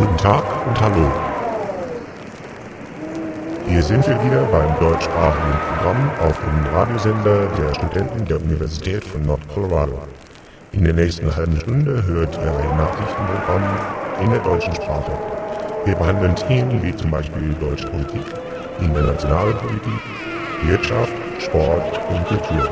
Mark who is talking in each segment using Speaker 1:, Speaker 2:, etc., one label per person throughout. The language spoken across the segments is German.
Speaker 1: Guten Tag und hallo. Hier sind wir wieder beim deutschsprachigen Programm auf dem Radiosender der Studenten der Universität von Nord-Colorado. In der nächsten halben Stunde hört ihr ein Nachrichtenprogramm in der deutschen Sprache. Wir behandeln Themen wie zum Beispiel deutsche Politik, internationale Politik, Wirtschaft, Sport und Kultur.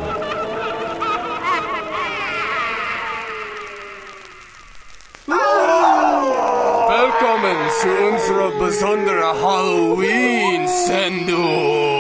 Speaker 2: Willkommen zu unserer besonderen Halloween-Sendung.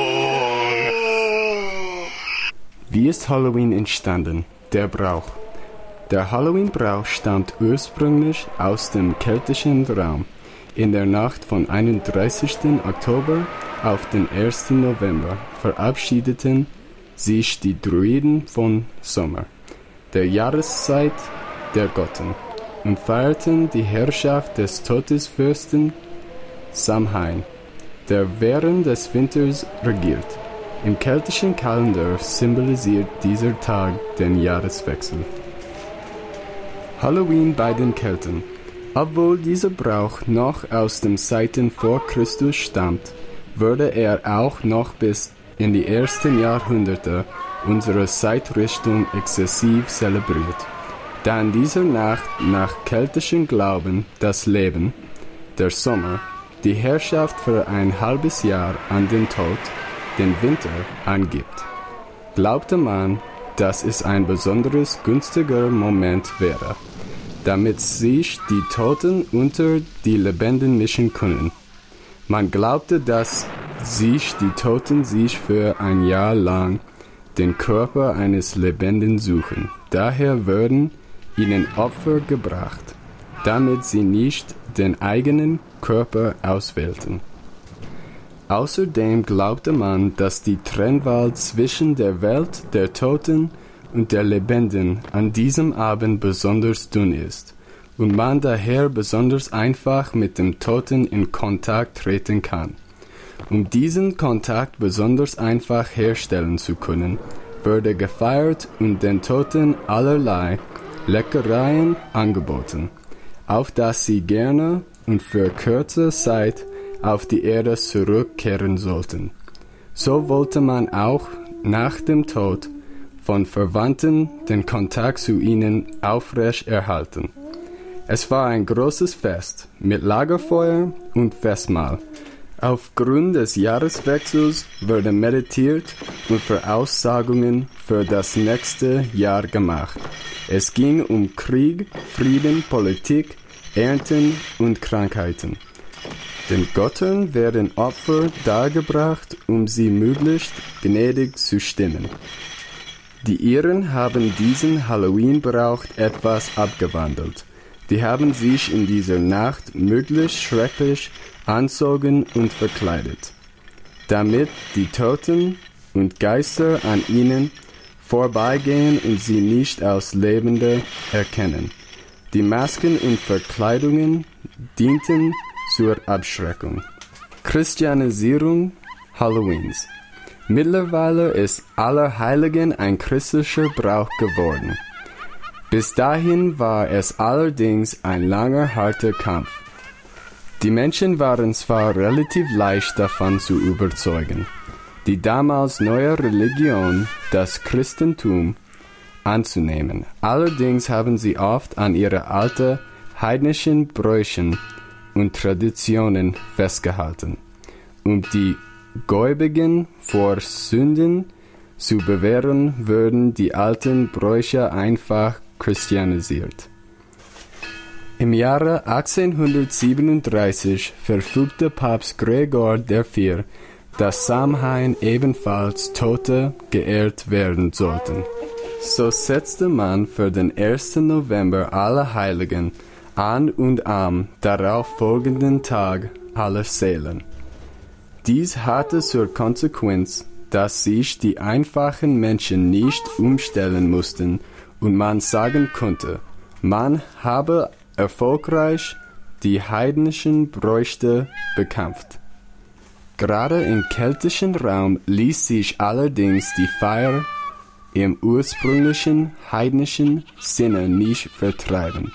Speaker 3: Wie ist Halloween entstanden? Der Brauch. Der Halloween-Brauch stammt ursprünglich aus dem keltischen Raum. In der Nacht vom 31. Oktober auf den 1. November verabschiedeten sich die Druiden von Sommer, der Jahreszeit der Götter, und feierten die Herrschaft des Todesfürsten Samhain, der während des Winters regiert. Im keltischen Kalender symbolisiert dieser Tag den Jahreswechsel. Halloween bei den Kelten. Obwohl dieser Brauch noch aus den Zeiten vor Christus stammt, wurde er auch noch bis in die ersten Jahrhunderte unserer Zeitrichtung exzessiv zelebriert, da in dieser Nacht nach keltischem Glauben das Leben, der Sommer, die Herrschaft für ein halbes Jahr an den Tod, den Winter, angibt. Glaubte man, dass es ein besonders günstiger Moment wäre, damit sich die Toten unter die Lebenden mischen können. Man glaubte, dass sich die Toten sich für ein Jahr lang den Körper eines Lebenden suchen. Daher würden ihnen Opfer gebracht, damit sie nicht den eigenen Körper auswählten. Außerdem glaubte man, dass die Trennwand zwischen der Welt der Toten und der Lebenden an diesem Abend besonders dünn ist und man daher besonders einfach mit dem Toten in Kontakt treten kann. Um diesen Kontakt besonders einfach herstellen zu können, wurde gefeiert und den Toten allerlei Leckereien angeboten, auf dass sie gerne und für kurze Zeit auf die Erde zurückkehren sollten. So wollte man auch nach dem Tod von Verwandten den Kontakt zu ihnen aufrecht erhalten. Es war ein großes Fest mit Lagerfeuer und Festmahl. Aufgrund des Jahreswechsels wurde meditiert und Voraussagungen für das nächste Jahr gemacht. Es ging um Krieg, Frieden, Politik, Ernten und Krankheiten. Den Göttern werden Opfer dargebracht, um sie möglichst gnädig zu stimmen. Die Iren haben diesen Halloween-Brauch etwas abgewandelt. Die haben sich in dieser Nacht möglichst schrecklich anzogen und verkleidet, damit die Toten und Geister an ihnen vorbeigehen und sie nicht als Lebende erkennen. Die Masken und Verkleidungen dienten zur Abschreckung. Christianisierung Halloweens. Mittlerweile ist Allerheiligen ein christlicher Brauch geworden. Bis dahin war es allerdings ein langer, harter Kampf. Die Menschen waren zwar relativ leicht davon zu überzeugen, die damals neue Religion, das Christentum, anzunehmen. Allerdings haben sie oft an ihre alten heidnischen Bräuchen und Traditionen festgehalten, um die Gläubigen vor Sünden zu bewähren, würden die alten Bräuche einfach christianisiert. Im Jahre 1837 verfügte Papst Gregor IV, dass Samhain ebenfalls Tote geehrt werden sollten. So setzte man für den 1. November Allerheiligen an und am darauf folgenden Tag Allerseelen. Dies hatte zur Konsequenz, dass sich die einfachen Menschen nicht umstellen mussten und man sagen konnte, man habe erfolgreich die heidnischen Bräuche bekämpft. Gerade im keltischen Raum ließ sich allerdings die Feier im ursprünglichen heidnischen Sinne nicht vertreiben.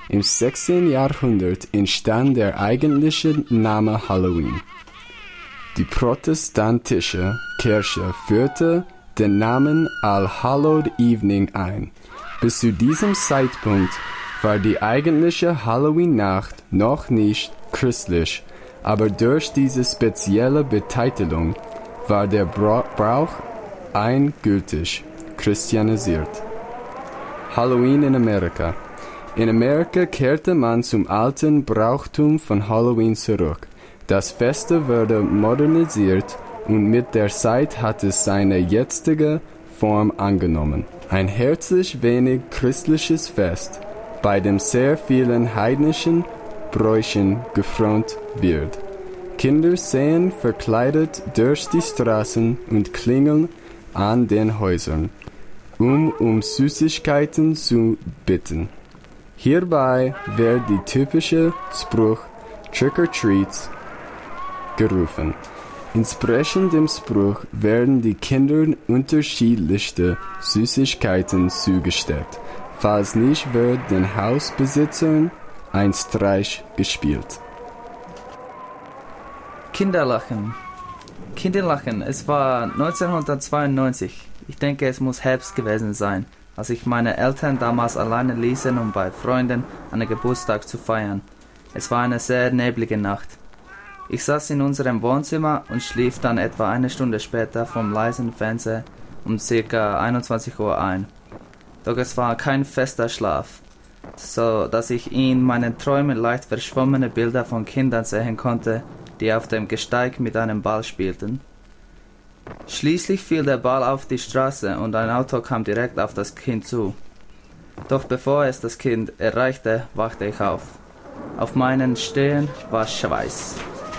Speaker 3: Im 16. Jahrhundert entstand der eigentliche Name Halloween. Die protestantische Kirche führte den Namen All Hallowed Evening ein. Bis zu diesem Zeitpunkt war die eigentliche Halloween-Nacht noch nicht christlich, aber durch diese spezielle Betitelung war der Brauch endgültig christianisiert. Halloween in Amerika. In Amerika kehrte man zum alten Brauchtum von Halloween zurück. Das Fest wurde modernisiert und mit der Zeit hat es seine jetzige Form angenommen. Ein herzlich wenig christliches Fest, bei dem sehr vielen heidnischen Bräuchen gefront wird. Kinder sehen verkleidet durch die Straßen und klingeln an den Häusern, um Süßigkeiten zu bitten. Hierbei wird die typische Spruch Trick or Treats gerufen. Entsprechend dem Spruch werden die Kindern unterschiedlichste Süßigkeiten zugesteckt. Falls nicht, wird den Hausbesitzern ein Streich gespielt.
Speaker 4: Kinderlachen, es war 1992. Ich denke, es muss Herbst gewesen sein, als ich meine Eltern damals alleine ließen, um bei Freunden einen Geburtstag zu feiern. Es war eine sehr neblige Nacht. Ich saß in unserem Wohnzimmer und schlief dann etwa eine Stunde später vom leisen Fernseher um ca. 21 Uhr ein. Doch es war kein fester Schlaf, so dass ich in meinen Träumen leicht verschwommene Bilder von Kindern sehen konnte, die auf dem Gesteig mit einem Ball spielten. Schließlich fiel der Ball auf die Straße und ein Auto kam direkt auf das Kind zu. Doch bevor es das Kind erreichte, wachte ich auf. Auf meinen Stirn war Schweiß.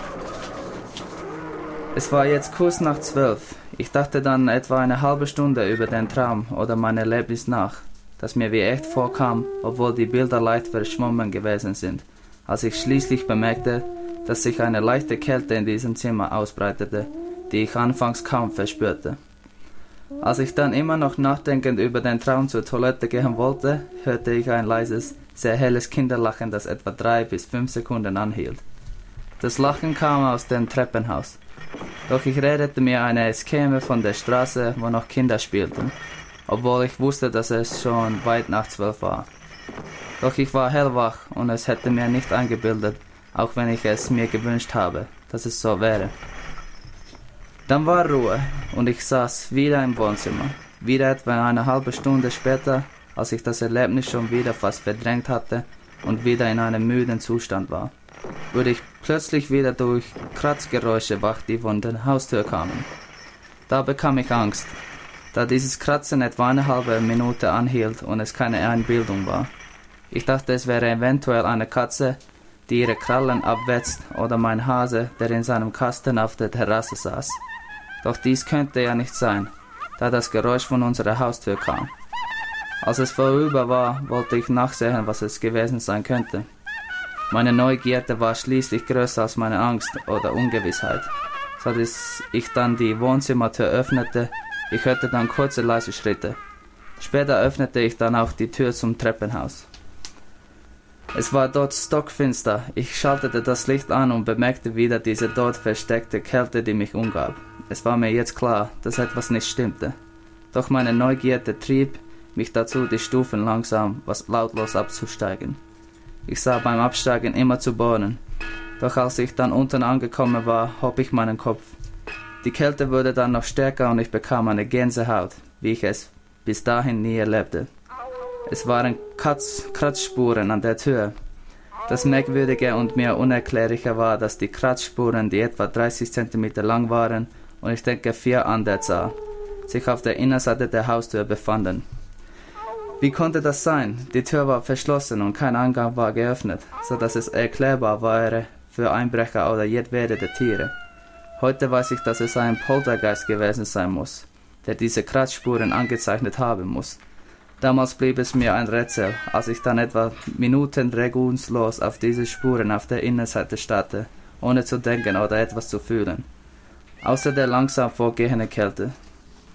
Speaker 4: Es war jetzt kurz nach 12. Ich dachte dann etwa eine halbe Stunde über den Traum oder mein Erlebnis nach, das mir wie echt vorkam, obwohl die Bilder leicht verschwommen gewesen sind, als ich schließlich bemerkte, dass sich eine leichte Kälte in diesem Zimmer ausbreitete, die ich anfangs kaum verspürte. Als ich dann immer noch nachdenkend über den Traum zur Toilette gehen wollte, hörte ich ein leises, sehr helles Kinderlachen, das etwa 3 bis 5 Sekunden anhielt. Das Lachen kam aus dem Treppenhaus. Doch ich redete mir ein, es käme von der Straße, wo noch Kinder spielten, obwohl ich wusste, dass es schon weit nach 12 war. Doch ich war hellwach und es hätte mir nicht eingebildet, auch wenn ich es mir gewünscht habe, dass es so wäre. Dann war Ruhe und ich saß wieder im Wohnzimmer. Wieder etwa eine halbe Stunde später, als ich das Erlebnis schon wieder fast verdrängt hatte und wieder in einem müden Zustand war, wurde ich plötzlich wieder durch Kratzgeräusche wach, die von der Haustür kamen. Da bekam ich Angst, da dieses Kratzen etwa eine halbe Minute anhielt und es keine Einbildung war. Ich dachte, es wäre eventuell eine Katze, die ihre Krallen abwetzt, oder mein Hase, der in seinem Kasten auf der Terrasse saß. Doch dies könnte ja nicht sein, da das Geräusch von unserer Haustür kam. Als es vorüber war, wollte ich nachsehen, was es gewesen sein könnte. Meine Neugierde war schließlich größer als meine Angst oder Ungewissheit, so dass ich dann die Wohnzimmertür öffnete. Ich hörte dann kurze leise Schritte. Später öffnete ich dann auch die Tür zum Treppenhaus. Es war dort stockfinster. Ich schaltete das Licht an und bemerkte wieder diese dort versteckte Kälte, die mich umgab. Es war mir jetzt klar, dass etwas nicht stimmte. Doch meine Neugierde trieb mich dazu, die Stufen langsam, lautlos abzusteigen. Ich sah beim Absteigen immer zu Boden. Doch als ich dann unten angekommen war, hob ich meinen Kopf. Die Kälte wurde dann noch stärker und ich bekam eine Gänsehaut, wie ich es bis dahin nie erlebte. Es waren Kratzspuren an der Tür. Das Merkwürdige und mir Unerklärliche war, dass die Kratzspuren, die etwa 30 cm lang waren und ich denke 4 an der Zahl, sich auf der Innenseite der Haustür befanden. Wie konnte das sein? Die Tür war verschlossen und kein Eingang war geöffnet, so dass es erklärbar wäre für Einbrecher oder jedwede Tiere. Heute weiß ich, dass es ein Poltergeist gewesen sein muss, der diese Kratzspuren angezeichnet haben muss. Damals blieb es mir ein Rätsel, als ich dann etwa Minuten regungslos auf diese Spuren auf der Innenseite starrte, ohne zu denken oder etwas zu fühlen, außer der langsam vorgehenden Kälte.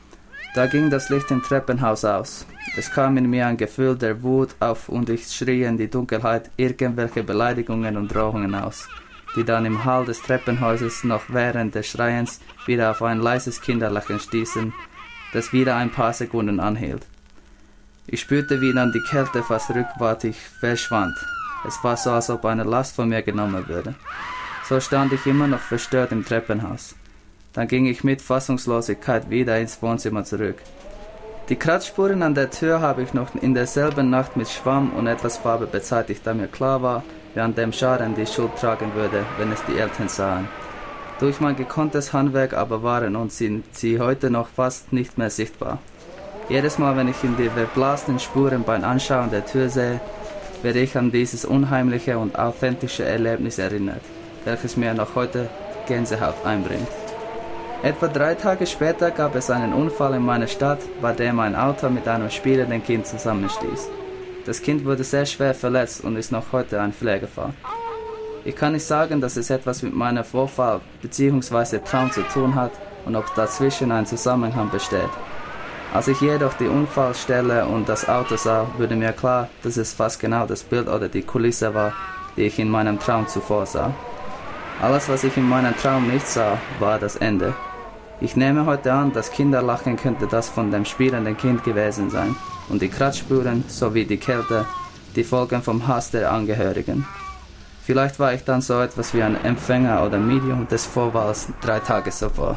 Speaker 4: Da ging das Licht im Treppenhaus aus. Es kam in mir ein Gefühl der Wut auf und ich schrie in die Dunkelheit irgendwelche Beleidigungen und Drohungen aus, die dann im Hall des Treppenhauses noch während des Schreiens wieder auf ein leises Kinderlachen stießen, das wieder ein paar Sekunden anhielt. Ich spürte, wie dann die Kälte fast rückwärtig verschwand. Es war so, als ob eine Last von mir genommen würde. So stand ich immer noch verstört im Treppenhaus. Dann ging ich mit Fassungslosigkeit wieder ins Wohnzimmer zurück. Die Kratzspuren an der Tür habe ich noch in derselben Nacht mit Schwamm und etwas Farbe bezeichnet, da mir klar war, wer an dem Schaden die Schuld tragen würde, wenn es die Eltern sahen. Durch mein gekonntes Handwerk aber waren und sind sie heute noch fast nicht mehr sichtbar. Jedes Mal, wenn ich in die verblasenen Spuren beim Anschauen der Tür sehe, werde ich an dieses unheimliche und authentische Erlebnis erinnert, welches mir noch heute Gänsehaut einbringt. Etwa 3 Tage später gab es einen Unfall in meiner Stadt, bei dem ein Auto mit einem spielenden Kind zusammenstieß. Das Kind wurde sehr schwer verletzt und ist noch heute ein Pflegefall. Ich kann nicht sagen, dass es etwas mit meinem Vorfall bzw. Traum zu tun hat und ob dazwischen ein Zusammenhang besteht. Als ich jedoch die Unfallstelle und das Auto sah, wurde mir klar, dass es fast genau das Bild oder die Kulisse war, die ich in meinem Traum zuvor sah. Alles, was ich in meinem Traum nicht sah, war das Ende. Ich nehme heute an, das Kinderlachen könnte das von dem spielenden Kind gewesen sein und die Kratzspuren sowie die Kälte, die Folgen vom Hass der Angehörigen. Vielleicht war ich dann so etwas wie ein Empfänger oder Medium des Vorfalls 3 Tage zuvor.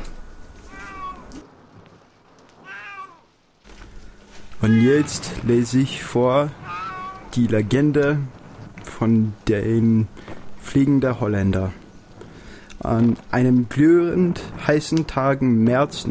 Speaker 5: Und jetzt lese ich vor die Legende von dem fliegenden Holländer. An einem glühend heißen Tag im März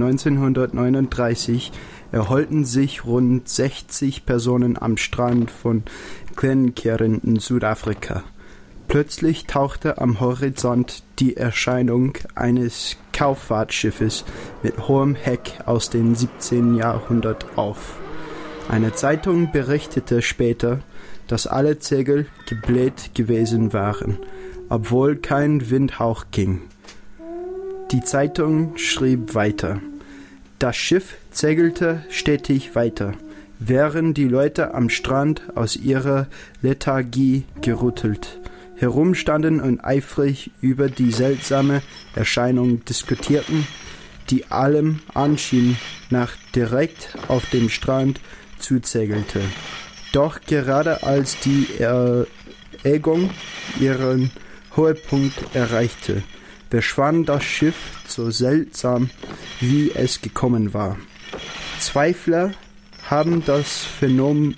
Speaker 5: 1939 erholten sich rund 60 Personen am Strand von Glenkeren in Südafrika. Plötzlich tauchte am Horizont die Erscheinung eines Kauffahrtschiffes mit hohem Heck aus dem 17. Jahrhundert auf. Eine Zeitung berichtete später, dass alle Segel gebläht gewesen waren, obwohl kein Windhauch ging. Die Zeitung schrieb weiter: Das Schiff segelte stetig weiter, während die Leute am Strand aus ihrer Lethargie gerüttelt herumstanden und eifrig über die seltsame Erscheinung diskutierten, die allem anschien nach direkt auf dem Strand zusegelte. Doch gerade als die Erregung ihren Höhepunkt erreichte, verschwand das Schiff so seltsam, wie es gekommen war. Zweifler haben das Phänomen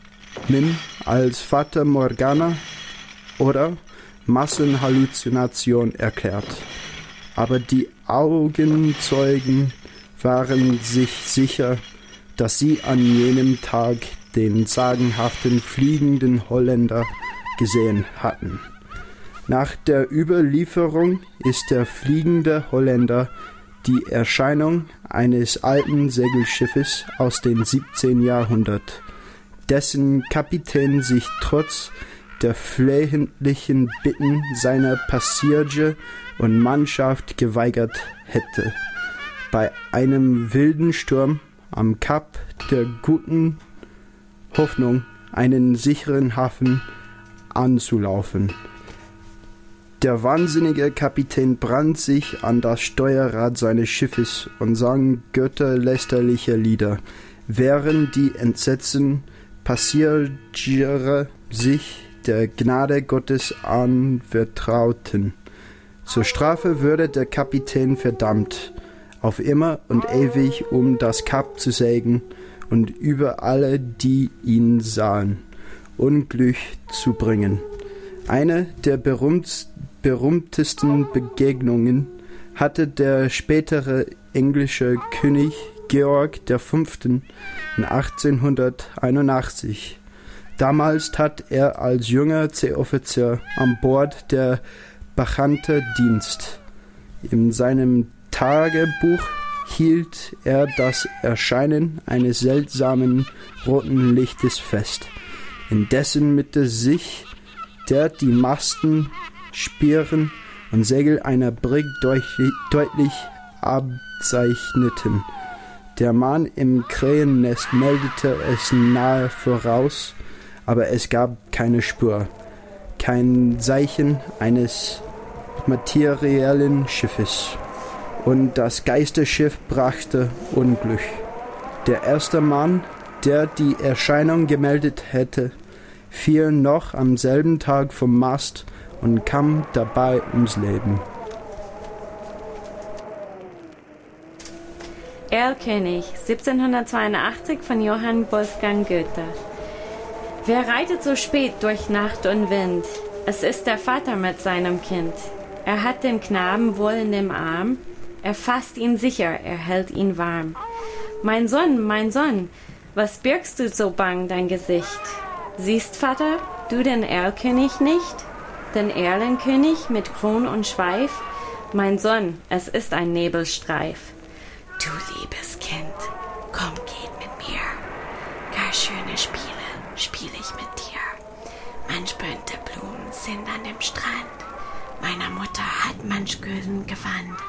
Speaker 5: als Fata Morgana oder Massenhalluzination erklärt. Aber die Augenzeugen waren sich sicher, dass sie an jenem Tag den sagenhaften fliegenden Holländer gesehen hatten. Nach der Überlieferung ist der fliegende Holländer die Erscheinung eines alten Segelschiffes aus dem 17. Jahrhundert, dessen Kapitän sich trotz der flehentlichen Bitten seiner Passagiere und Mannschaft geweigert hätte, bei einem wilden Sturm am Kap der Guten Hoffnung einen sicheren Hafen anzulaufen. Der wahnsinnige Kapitän brannte sich an das Steuerrad seines Schiffes und sang götterlästerliche Lieder, während die entsetzten Passagiere sich der Gnade Gottes anvertrauten. Zur Strafe würde der Kapitän verdammt, auf immer und ewig um das Kap zu segeln und über alle, die ihn sahen, Unglück zu bringen. Eine der berühmtesten Begegnungen hatte der spätere englische König Georg V. in 1881. Damals tat er als junger Seeoffizier an Bord der Bacchante Dienst. In seinem Tagebuch hielt er das Erscheinen eines seltsamen roten Lichtes fest, in dessen Mitte sich die Masten, Spieren und Segel einer Brigg deutlich abzeichneten. Der Mann im Krähennest meldete es nahe voraus, aber es gab keine Spur, kein Zeichen eines materiellen Schiffes. Und das Geisterschiff brachte Unglück. Der erste Mann, der die Erscheinung gemeldet hätte, fiel noch am selben Tag vom Mast und kam dabei ums Leben.
Speaker 6: Erlkönig, 1782 von Johann Wolfgang Goethe. Wer reitet so spät durch Nacht und Wind? Es ist der Vater mit seinem Kind. Er hat den Knaben wohl in dem Arm, er fasst ihn sicher, er hält ihn warm. Mein Sohn, was birgst du so bang dein Gesicht? Siehst, Vater, du den Erlkönig nicht? Den Erlenkönig mit Kron und Schweif? Mein Sohn, es ist ein Nebelstreif.
Speaker 7: Du liebes Kind, komm, geht mit mir. Gar schöne Spiele spiel ich mit dir. Manch bunte Blumen sind an dem Strand. Meiner Mutter hat manch gülden Gewand.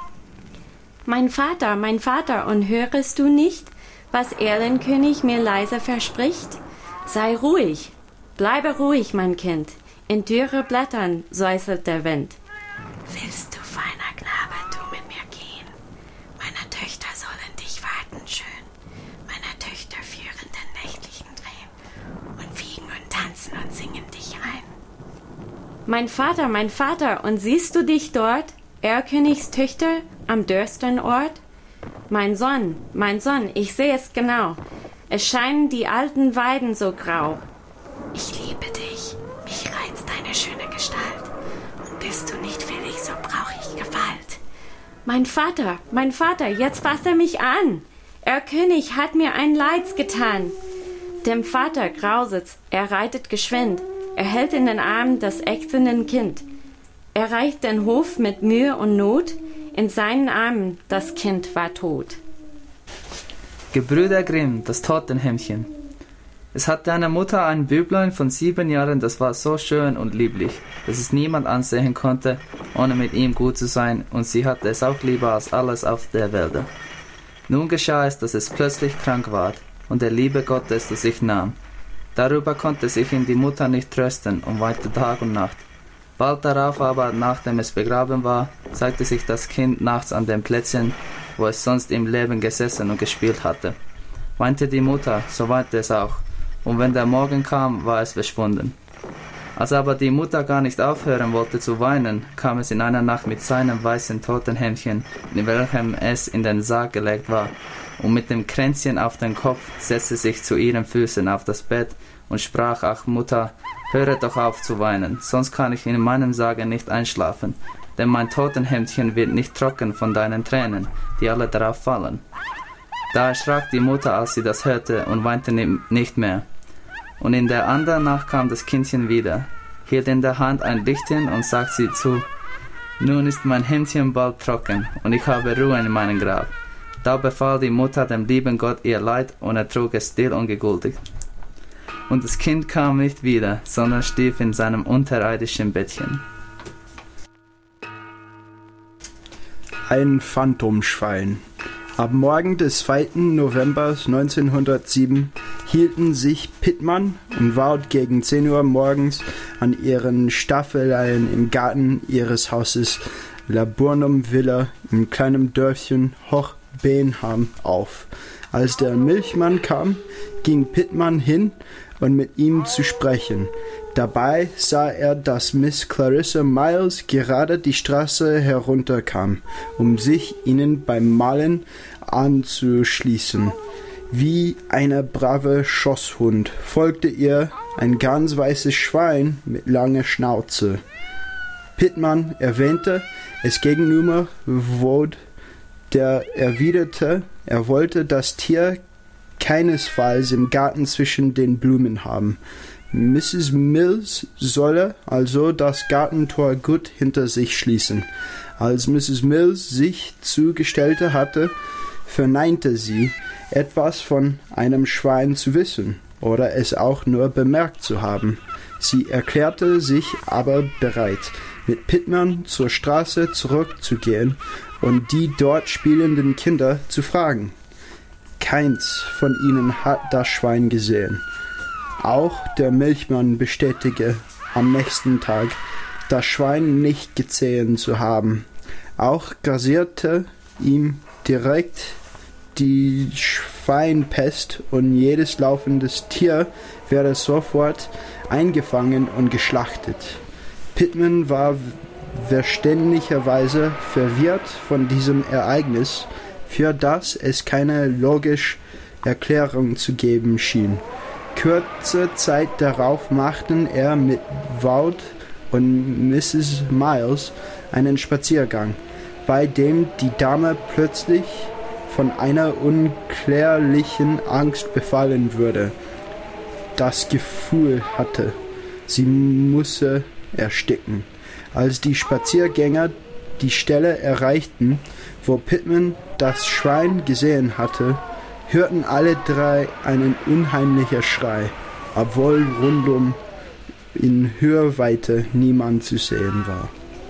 Speaker 6: Mein Vater, und hörest du nicht, was Erlenkönig mir leise verspricht? Sei ruhig, bleibe ruhig, mein Kind. In dürre Blättern säuselt der Wind.
Speaker 7: Willst du, feiner Knabe, du mit mir gehen? Meine Töchter sollen dich warten schön. Meine Töchter führen den nächtlichen Drehen und wiegen und tanzen und singen dich ein.
Speaker 6: Mein Vater, und siehst du dich dort, Erlkönigs Töchter, am dürsten Ort? Mein Sohn, ich seh es genau. Es scheinen die alten Weiden so grau.
Speaker 7: Ich liebe dich, mich reizt deine schöne Gestalt. Und bist du nicht willig, so brauch ich Gewalt.
Speaker 6: Mein Vater, jetzt fasst er mich an. Erlkönig hat mir ein Leids getan. Dem Vater grauset's, er reitet geschwind. Er hält in den Armen das ächzenden Kind. Er reicht den Hof mit Mühe und Not. In seinen Armen das Kind war tot.
Speaker 4: Gebrüder Grimm, das Totenhemdchen. Es hatte eine Mutter ein Büblein von 7 Jahren, das war so schön und lieblich, dass es niemand ansehen konnte, ohne mit ihm gut zu sein, und sie hatte es auch lieber als alles auf der Welt. Nun geschah es, dass es plötzlich krank ward und der liebe Gott es zu sich nahm. Darüber konnte sich ihn die Mutter nicht trösten und weinte Tag und Nacht. Bald darauf aber, nachdem es begraben war, zeigte sich das Kind nachts an dem Plätzchen, wo es sonst im Leben gesessen und gespielt hatte. Weinte die Mutter, so weinte es auch, und wenn der Morgen kam, war es verschwunden. Als aber die Mutter gar nicht aufhören wollte zu weinen, kam es in einer Nacht mit seinem weißen Totenhemdchen, in welchem es in den Sarg gelegt war, und mit dem Kränzchen auf den Kopf setzte sich zu ihren Füßen auf das Bett und sprach: Ach Mutter, höre doch auf zu weinen, sonst kann ich in meinem Sarge nicht einschlafen, denn mein Totenhemdchen wird nicht trocken von deinen Tränen, die alle darauf fallen. Da erschrak die Mutter, als sie das hörte, und weinte nicht mehr. Und in der anderen Nacht kam das Kindchen wieder, hielt in der Hand ein Lichtchen und sagte sie zu: Nun ist mein Hemdchen bald trocken, und ich habe Ruhe in meinem Grab. Da befahl die Mutter dem lieben Gott ihr Leid, und er trug es still und geduldig. Und das Kind kam nicht wieder, sondern stief in seinem unterirdischen Bettchen.
Speaker 5: Ein Phantomschwein. Am Morgen des 2. November 1907 hielten sich Pittman und Wout gegen 10 Uhr morgens an ihren Staffeleien im Garten ihres Hauses Laburnum Villa im kleinen Dörfchen Hoch-Benham auf. Als der Milchmann kam, ging Pittman hin, um mit ihm zu sprechen. Dabei sah er, dass Miss Clarissa Miles gerade die Straße herunterkam, um sich ihnen beim Malen anzuschließen. Wie eine brave Schosshund folgte ihr ein ganz weißes Schwein mit langer Schnauze. Pittman erwähnte es gegenüber Wout, der erwiderte, er wollte das Tier keinesfalls im Garten zwischen den Blumen haben. Mrs. Mills solle also das Gartentor gut hinter sich schließen. Als Mrs. Mills sich zugestellt hatte, verneinte sie, etwas von einem Schwein zu wissen oder es auch nur bemerkt zu haben. Sie erklärte sich aber bereit, mit Pittman zur Straße zurückzugehen und die dort spielenden Kinder zu fragen. Keins von ihnen hat das Schwein gesehen. Auch der Milchmann bestätigte am nächsten Tag, das Schwein nicht gesehen zu haben. Auch grassierte ihm direkt die Schweinpest und jedes laufendes Tier werde sofort eingefangen und geschlachtet. Pittman war verständlicherweise verwirrt von diesem Ereignis, für das es keine logische Erklärung zu geben schien. Kurze Zeit darauf machten er mit Walt und Mrs. Miles einen Spaziergang, bei dem die Dame plötzlich von einer unklärlichen Angst befallen wurde. Das Gefühl hatte, sie müsse ersticken. Als die Spaziergänger die Stelle erreichten, wo Pittman das Schwein gesehen hatte, hörten alle drei einen unheimlichen Schrei, obwohl rundum in Hörweite niemand zu sehen war.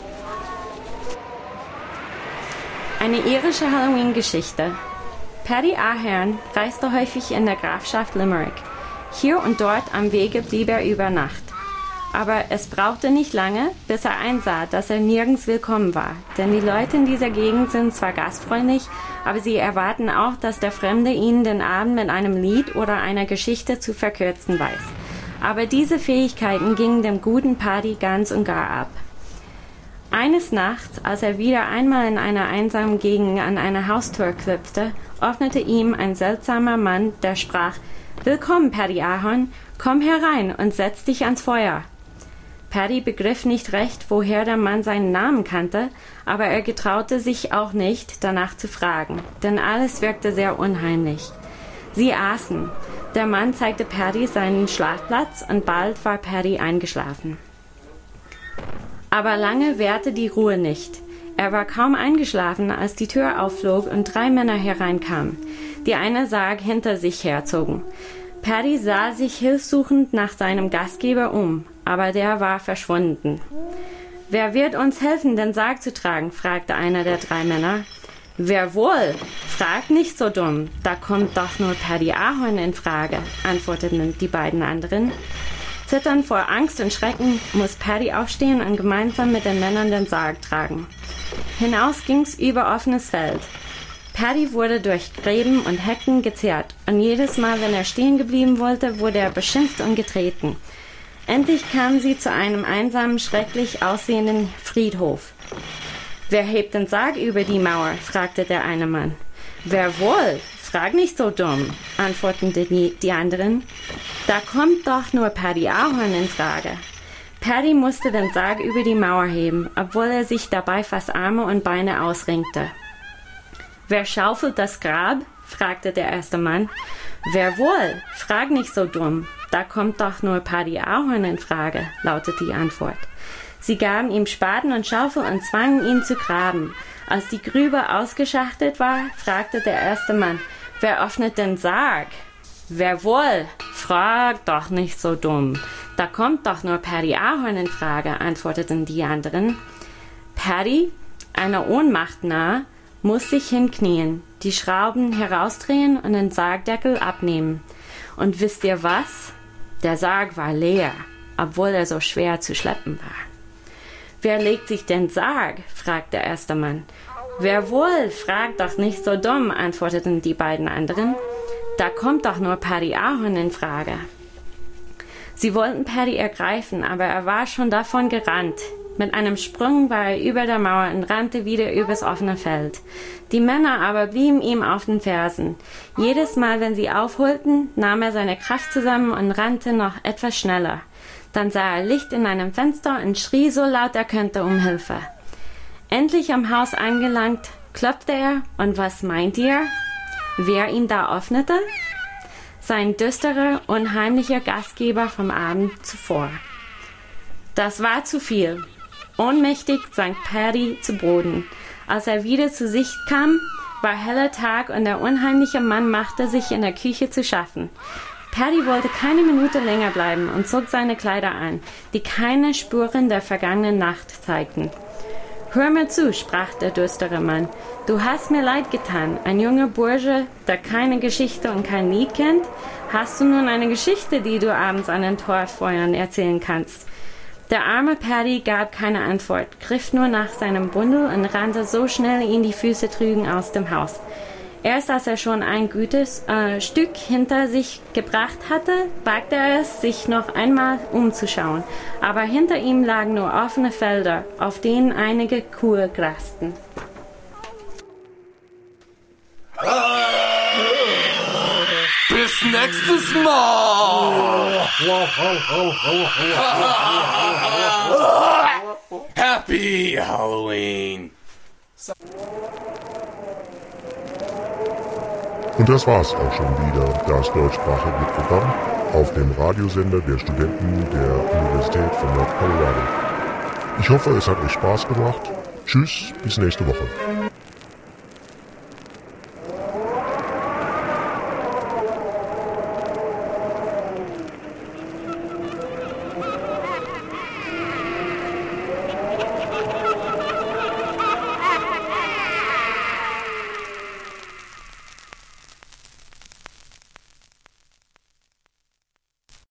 Speaker 6: Eine irische Halloween-Geschichte. Paddy Ahern reiste häufig in der Grafschaft Limerick. Hier und dort am Wege blieb er über Nacht. Aber es brauchte nicht lange, bis er einsah, dass er nirgends willkommen war. Denn die Leute in dieser Gegend sind zwar gastfreundlich, aber sie erwarten auch, dass der Fremde ihnen den Abend mit einem Lied oder einer Geschichte zu verkürzen weiß. Aber diese Fähigkeiten gingen dem guten Paddy ganz und gar ab. Eines Nachts, als er wieder einmal in einer einsamen Gegend an eine Haustür klopfte, öffnete ihm ein seltsamer Mann, der sprach: »Willkommen, Paddy Ahern, komm herein und setz dich ans Feuer.« Paddy begriff nicht recht, woher der Mann seinen Namen kannte, aber er getraute sich auch nicht, danach zu fragen, denn alles wirkte sehr unheimlich. Sie aßen. Der Mann zeigte Paddy seinen Schlafplatz und bald war Paddy eingeschlafen. Aber lange währte die Ruhe nicht. Er war kaum eingeschlafen, als die Tür aufflog und 3 Männer hereinkamen, die einen Sarg hinter sich herzogen. Paddy sah sich hilfsuchend nach seinem Gastgeber um, aber der war verschwunden. »Wer wird uns helfen, den Sarg zu tragen?« fragte einer der 3 Männer. »Wer wohl? Frag nicht so dumm, da kommt doch nur Paddy Ahern in Frage«, antworteten die beiden anderen. Zitternd vor Angst und Schrecken muss Paddy aufstehen und gemeinsam mit den Männern den Sarg tragen. Hinaus ging's über offenes Feld. Paddy wurde durch Gräben und Hecken gezerrt, und jedes Mal, wenn er stehen geblieben wollte, wurde er beschimpft und getreten. Endlich kamen sie zu einem einsamen, schrecklich aussehenden Friedhof. »Wer hebt den Sarg über die Mauer?« fragte der eine Mann. »Wer wohl? Frag nicht so dumm«, antworteten die anderen. »Da kommt doch nur Paddy Ahern in Frage.« Paddy musste den Sarg über die Mauer heben, obwohl er sich dabei fast Arme und Beine ausrenkte. »Wer schaufelt das Grab?« fragte der erste Mann. »Wer wohl? Frag nicht so dumm. Da kommt doch nur Paddy Ahern in Frage«, lautete die Antwort. Sie gaben ihm Spaten und Schaufel und zwangen ihn zu graben. Als die Grube ausgeschachtelt war, fragte der erste Mann: »Wer öffnet den Sarg?« »Wer wohl? Frag doch nicht so dumm. Da kommt doch nur Paddy Ahern in Frage«, antworteten die anderen. Paddy, einer Ohnmacht nahe, muss sich hinknien, die Schrauben herausdrehen und den Sargdeckel abnehmen. Und wisst ihr was? Der Sarg war leer, obwohl er so schwer zu schleppen war. »Wer legt sich den Sarg?« fragte der erste Mann. »Wer wohl? Frag doch nicht so dumm«, antworteten die beiden anderen. »Da kommt doch nur Paddy Ahern in Frage.« Sie wollten Paddy ergreifen, aber er war schon davon gerannt. Mit einem Sprung war er über der Mauer und rannte wieder übers offene Feld. Die Männer aber blieben ihm auf den Fersen. Jedes Mal, wenn sie aufholten, nahm er seine Kraft zusammen und rannte noch etwas schneller. Dann sah er Licht in einem Fenster und schrie so laut er könnte um Hilfe. Endlich am Haus angelangt, klopfte er, und was meint ihr, wer ihn da öffnete? Sein düsterer, unheimlicher Gastgeber vom Abend zuvor. Das war zu viel. Ohnmächtig sank Paddy zu Boden. Als er wieder zu sich kam, war heller Tag und der unheimliche Mann machte sich in der Küche zu schaffen. Paddy wollte keine Minute länger bleiben und zog seine Kleider an, die keine Spuren der vergangenen Nacht zeigten. Hör mir zu, sprach der düstere Mann. Du hast mir leid getan, ein junger Bursche, der keine Geschichte und kein Lied kennt. Hast du nun eine Geschichte, die du abends an den Torfeuern erzählen kannst? Der arme Paddy gab keine Antwort, griff nur nach seinem Bundel und rannte so schnell ihn die Füße trügen aus dem Haus. Erst als er schon ein gutes Stück hinter sich gebracht hatte, wagte er es, sich noch einmal umzuschauen. Aber hinter ihm lagen nur offene Felder, auf denen einige Kühe grasten.
Speaker 2: Bis nächstes Mal! Happy Halloween!
Speaker 1: Und das war's auch schon wieder, das deutschsprachige Programm auf dem Radiosender der Studenten der Universität von North Colorado. Ich hoffe, es hat euch Spaß gemacht. Tschüss, bis nächste Woche.